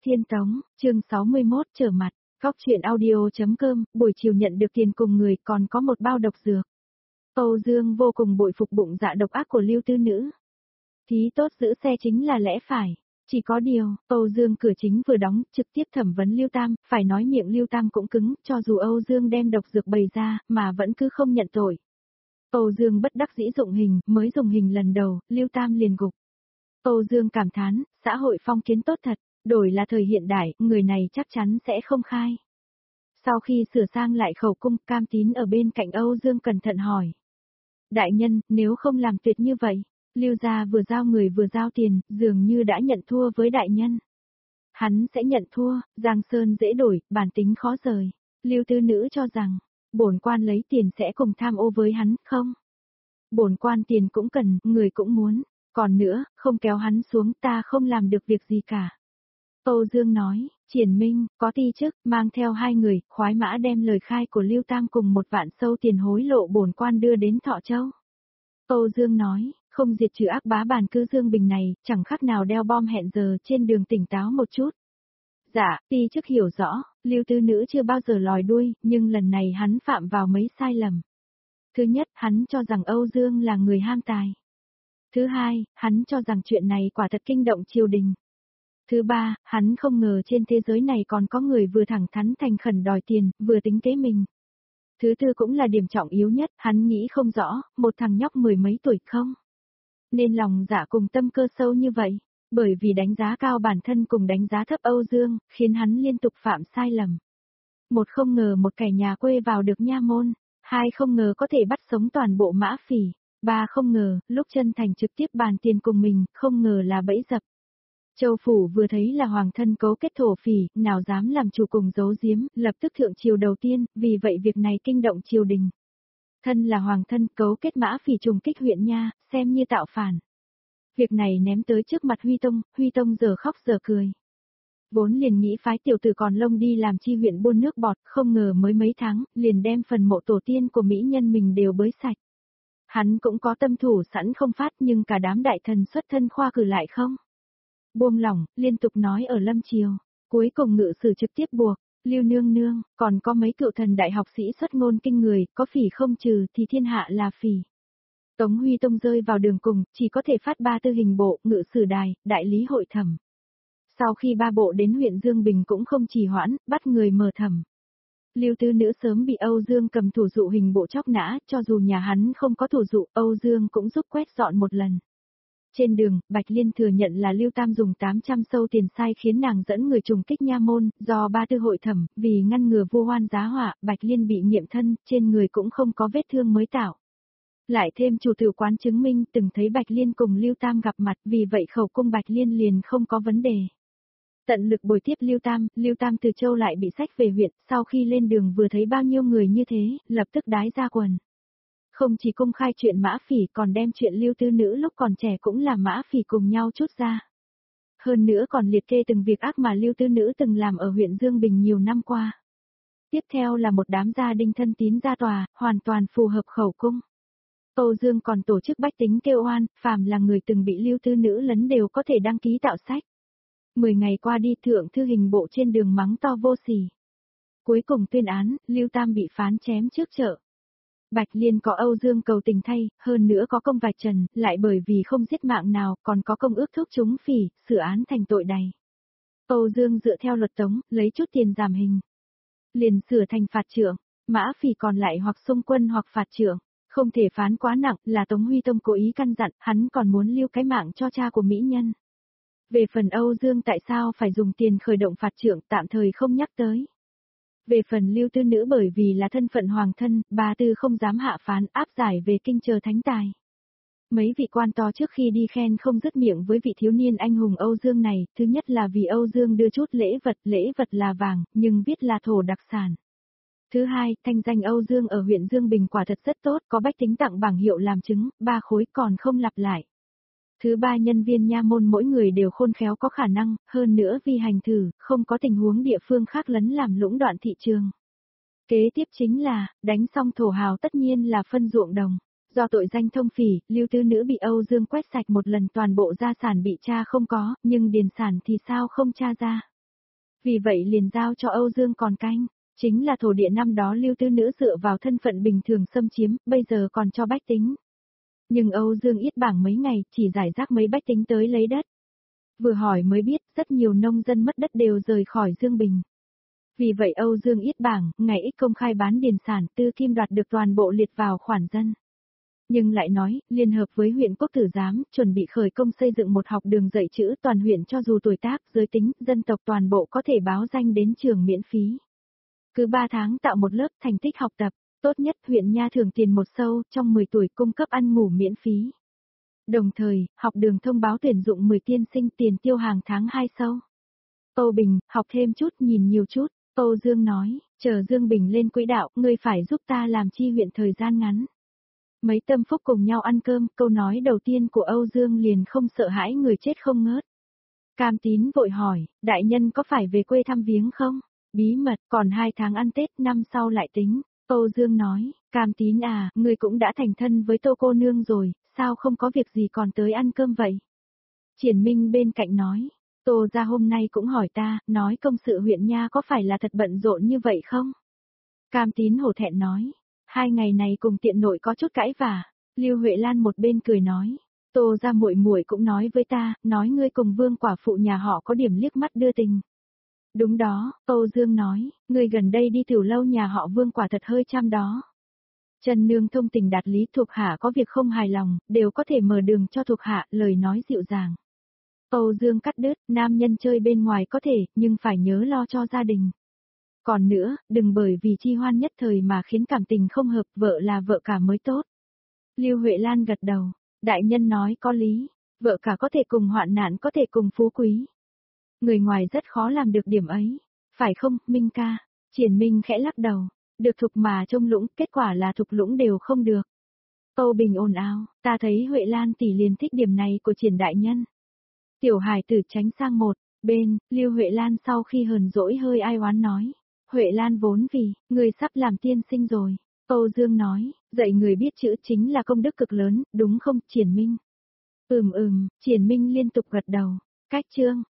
Tiên Tống, chương 61 trở mặt, Góc truyện audio.com, buổi chiều nhận được tiền cùng người còn có một bao độc dược. Âu Dương vô cùng bội phục bụng dạ độc ác của Lưu Tư Nữ. Thí tốt giữ xe chính là lẽ phải. Chỉ có điều, Âu Dương cửa chính vừa đóng, trực tiếp thẩm vấn Lưu Tam, phải nói miệng Lưu Tam cũng cứng, cho dù Âu Dương đem độc dược bày ra, mà vẫn cứ không nhận tội. Âu Dương bất đắc dĩ dụng hình, mới dùng hình lần đầu, Lưu Tam liền gục. Âu Dương cảm thán, xã hội phong kiến tốt thật, đổi là thời hiện đại, người này chắc chắn sẽ không khai. Sau khi sửa sang lại khẩu cung, Cam Tín ở bên cạnh Âu Dương cẩn thận hỏi. Đại nhân, nếu không làm tuyệt như vậy, Lưu gia vừa giao người vừa giao tiền, dường như đã nhận thua với đại nhân. Hắn sẽ nhận thua, Giang Sơn dễ đổi, bản tính khó rời. Lưu Tư Nữ cho rằng, bổn quan lấy tiền sẽ cùng tham ô với hắn, không? Bổn quan tiền cũng cần, người cũng muốn. Còn nữa, không kéo hắn xuống ta không làm được việc gì cả. Âu Dương nói, Triển Minh, có ti chức, mang theo hai người, khoái mã đem lời khai của Lưu Tam cùng 1 vạn sâu tiền hối lộ bổn quan đưa đến Thọ Châu. Âu Dương nói, không diệt trừ ác bá bản cư Dương Bình này, chẳng khác nào đeo bom hẹn giờ trên đường tỉnh táo một chút. Dạ, ti chức hiểu rõ, Lưu Tư Nữ chưa bao giờ lòi đuôi, nhưng lần này hắn phạm vào mấy sai lầm. Thứ nhất, hắn cho rằng Âu Dương là người ham tài. Thứ hai, hắn cho rằng chuyện này quả thật kinh động triều đình. Thứ ba, hắn không ngờ trên thế giới này còn có người vừa thẳng thắn thành khẩn đòi tiền, vừa tính kế mình. Thứ tư cũng là điểm trọng yếu nhất, hắn nghĩ không rõ, một thằng nhóc 10 mấy tuổi không? Nên lòng dạ cùng tâm cơ sâu như vậy, bởi vì đánh giá cao bản thân cùng đánh giá thấp Âu Dương, khiến hắn liên tục phạm sai lầm. Một không ngờ một kẻ nhà quê vào được nha môn, hai không ngờ có thể bắt sống toàn bộ mã phỉ. Ba không ngờ, lúc chân thành trực tiếp bàn tiền cùng mình, không ngờ là bẫy dập. Châu Phủ vừa thấy là hoàng thân cấu kết thổ phỉ, nào dám làm chủ cùng giấu giếm, lập tức thượng triều đầu tiên, vì vậy việc này kinh động triều đình. Thân là hoàng thân cấu kết mã phỉ trùng kích huyện nha, xem như tạo phản. Việc này ném tới trước mặt Huy Tông giờ khóc giờ cười. Vốn liền nghĩ phái tiểu tử còn lông đi làm chi huyện buôn nước bọt, không ngờ mới mấy tháng, liền đem phần mộ tổ tiên của mỹ nhân mình đều bới sạch. Hắn cũng có tâm thủ sẵn không phát nhưng cả đám đại thần xuất thân khoa cử lại không. Buông lỏng, liên tục nói ở Lâm Triều, cuối cùng ngự sử trực tiếp buộc, Lưu Nương Nương, còn có mấy cựu thần đại học sĩ xuất ngôn kinh người, có phỉ không trừ thì thiên hạ là phỉ. Tống Huy Tông rơi vào đường cùng, chỉ có thể phát 3 tư hình bộ, ngự sử đài, đại lý hội thẩm. Sau khi 3 bộ đến huyện Dương Bình cũng không trì hoãn, bắt người mở thẩm. Lưu Tư Nữ sớm bị Âu Dương cầm thủ dụ hình bộ chóc nã, cho dù nhà hắn không có thủ dụ, Âu Dương cũng giúp quét dọn một lần. Trên đường, Bạch Liên thừa nhận là Lưu Tam dùng 800 sâu tiền sai khiến nàng dẫn người trùng kích nha môn, do 3 tư hội thẩm, vì ngăn ngừa vu oan giá họa, Bạch Liên bị nghiệm thân, trên người cũng không có vết thương mới tạo. Lại thêm chủ tử quán chứng minh từng thấy Bạch Liên cùng Lưu Tam gặp mặt, vì vậy khẩu cung Bạch Liên liền không có vấn đề. Tận lực bồi tiếp Lưu Tam từ châu lại bị xách về huyện, sau khi lên đường vừa thấy bao nhiêu người như thế, lập tức đái ra quần. Không chỉ công khai chuyện mã phỉ còn đem chuyện Lưu Tư Nữ lúc còn trẻ cũng là mã phỉ cùng nhau chút ra. Hơn nữa còn liệt kê từng việc ác mà Lưu Tư Nữ từng làm ở huyện Dương Bình nhiều năm qua. Tiếp theo là một đám gia đình thân tín ra tòa, hoàn toàn phù hợp khẩu cung. Âu Dương còn tổ chức bách tính kêu oan, phàm là người từng bị Lưu Tư Nữ lấn đều có thể đăng ký tạo sách. 10 ngày qua đi thượng thư hình bộ trên đường mắng to vô sỉ. Cuối cùng tuyên án, Lưu Tam bị phán chém trước chợ. Bạch Liên có Âu Dương cầu tình thay, hơn nữa có công vạch trần, lại bởi vì không giết mạng nào, còn có công ước thúc chúng phỉ, xử án thành tội đày. Âu Dương dựa theo luật Tống, lấy chút tiền giảm hình. Liền sửa thành phạt trưởng, mã phỉ còn lại hoặc xung quân hoặc phạt trưởng, không thể phán quá nặng, là Tống Huy Tông cố ý căn dặn, hắn còn muốn lưu cái mạng cho cha của mỹ nhân. Về phần Âu Dương tại sao phải dùng tiền khởi động phạt trưởng tạm thời không nhắc tới. Về phần Lưu Tư Nữ bởi vì là thân phận hoàng thân, bà Tư không dám hạ phán áp giải về kinh chờ thánh tài. Mấy vị quan to trước khi đi khen không dứt miệng với vị thiếu niên anh hùng Âu Dương này, thứ nhất là vì Âu Dương đưa chút lễ vật là vàng, nhưng viết là thổ đặc sản. Thứ hai, thanh danh Âu Dương ở huyện Dương Bình quả thật rất tốt, có bách tính tặng bảng hiệu làm chứng, 3 khối còn không lặp lại. Thứ ba, nhân viên nha môn mỗi người đều khôn khéo có khả năng, hơn nữa vì hành thử, không có tình huống địa phương khác lấn làm lũng đoạn thị trường. Kế tiếp chính là, đánh xong thổ hào tất nhiên là phân ruộng đồng. Do tội danh thông phỉ, Lưu Tư Nữ bị Âu Dương quét sạch một lần toàn bộ gia sản bị tra không có, nhưng điền sản thì sao không tra ra. Vì vậy liền giao cho Âu Dương còn canh. Chính là thổ địa năm đó Lưu Tư Nữ dựa vào thân phận bình thường xâm chiếm, bây giờ còn cho bách tính. Nhưng Âu Dương yết bảng mấy ngày, chỉ giải rác mấy bách tính tới lấy đất. Vừa hỏi mới biết, rất nhiều nông dân mất đất đều rời khỏi Dương Bình. Vì vậy Âu Dương yết bảng, ngày ít công khai bán điền sản, Tư Kim đoạt được toàn bộ liệt vào khoản dân. Nhưng lại nói, liên hợp với huyện Quốc Tử Giám, chuẩn bị khởi công xây dựng một học đường dạy chữ toàn huyện cho dù tuổi tác, giới tính, dân tộc toàn bộ có thể báo danh đến trường miễn phí. Cứ 3 tháng tạo một lớp thành tích học tập, tốt nhất huyện Nha thưởng tiền một sâu, trong 10 tuổi cung cấp ăn ngủ miễn phí. Đồng thời, học đường thông báo tuyển dụng 10 tiên sinh tiền tiêu hàng tháng 2 sâu. Tô Bình, học thêm chút nhìn nhiều chút, Tô Dương nói, chờ Dương Bình lên quỹ đạo, ngươi phải giúp ta làm chi huyện thời gian ngắn. Mấy tâm phúc cùng nhau ăn cơm, câu nói đầu tiên của Âu Dương liền không sợ hãi người chết không ngớt. Cam Tín vội hỏi, đại nhân có phải về quê thăm viếng không? Bí mật, còn 2 tháng ăn Tết, năm sau lại tính. Âu Dương nói, Cam Tín à, ngươi cũng đã thành thân với Tô cô nương rồi, sao không có việc gì còn tới ăn cơm vậy? Triển Minh bên cạnh nói, Tô gia hôm nay cũng hỏi ta, nói công sự huyện Nha có phải là thật bận rộn như vậy không? Cam Tín hổ thẹn nói, 2 ngày này cùng tiện nội có chút cãi vả. Lưu Huệ Lan một bên cười nói, Tô gia muội muội cũng nói với ta, nói ngươi cùng Vương quả phụ nhà họ có điểm liếc mắt đưa tình. Đúng đó, Âu Dương nói, ngươi gần đây đi tiểu lâu nhà họ Vương quả thật hơi chăm đó. Trần Nương thông tình đạt lý, thuộc hạ có việc không hài lòng, đều có thể mở đường cho thuộc hạ, lời nói dịu dàng. Âu Dương cắt đứt, nam nhân chơi bên ngoài có thể, nhưng phải nhớ lo cho gia đình. Còn nữa, đừng bởi vì chi hoan nhất thời mà khiến cảm tình không hợp, vợ là vợ cả mới tốt. Lưu Huệ Lan gật đầu, đại nhân nói có lý, vợ cả có thể cùng hoạn nạn có thể cùng phú quý. Người ngoài rất khó làm được điểm ấy, phải không, Minh ca? Triển Minh khẽ lắc đầu, được thục mà trông lũng, kết quả là thục lũng đều không được. Âu Bình ồn ào, ta thấy Huệ Lan tỷ liền thích điểm này của Triển đại nhân. Tiểu Hải tử tránh sang một bên, Lưu Huệ Lan sau khi hờn dỗi hơi ai oán nói, Huệ Lan vốn vì, người sắp làm tiên sinh rồi. Âu Dương nói, dạy người biết chữ chính là công đức cực lớn, đúng không, Triển Minh? Triển Minh liên tục gật đầu, cách chương.